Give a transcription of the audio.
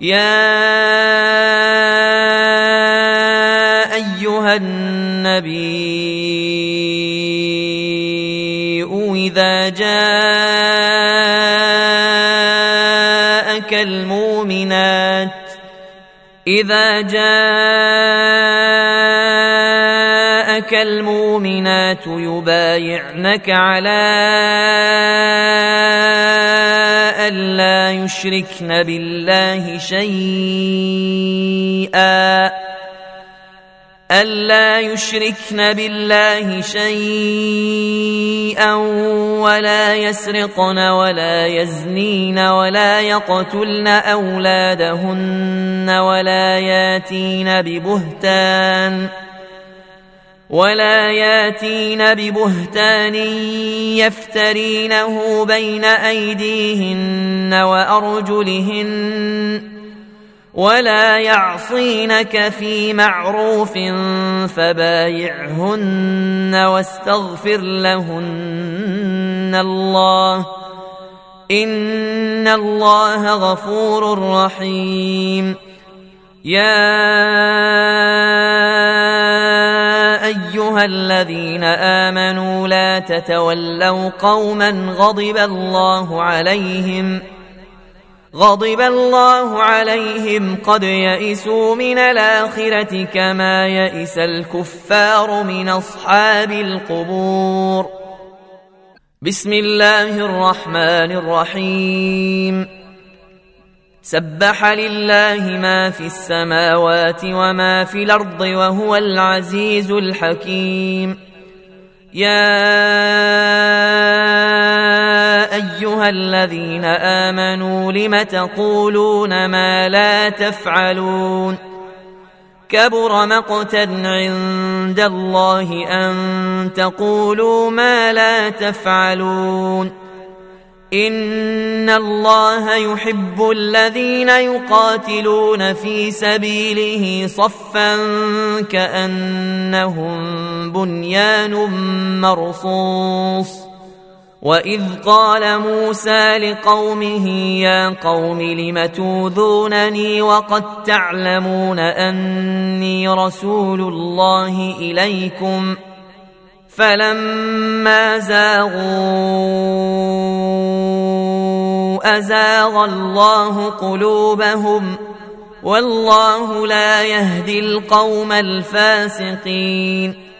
يا أيها النبي إذا جاءك المؤمنات يبايعنك على ألا يشركن بالله شيئا ولا يسرقن ولا يزنين ولا يقتلن أولادهن ولا ياتين ببهتان يفترينه بين أيديهن وأرجلهن ولا يعصينك في معروف فبايعهن واستغفر لهن الله إن الله غفور رحيم. يا أيها الذين آمنوا لا تتولوا قوما غضب الله عليهم قد يئسوا من الآخرة كما يئس الكفار من أصحاب القبور. بسم الله الرحمن الرحيم. سبح لله ما في السماوات وما في الأرض وهو العزيز الحكيم. يا أيها الذين آمنوا لم تقولون ما لا تفعلون كبر مقتا عند الله أن تقولوا ما لا تفعلون إن الله يحب الذين يقاتلون في سبيله صفا كأنهم بنيان مرصوص. وإذ قال موسى لقومه يا قوم لم توذونني وقد تعلمون أني رسول الله إليكم فلما زاغوا أزاغ الله قلوبهم والله لا يهدي القوم الفاسقين.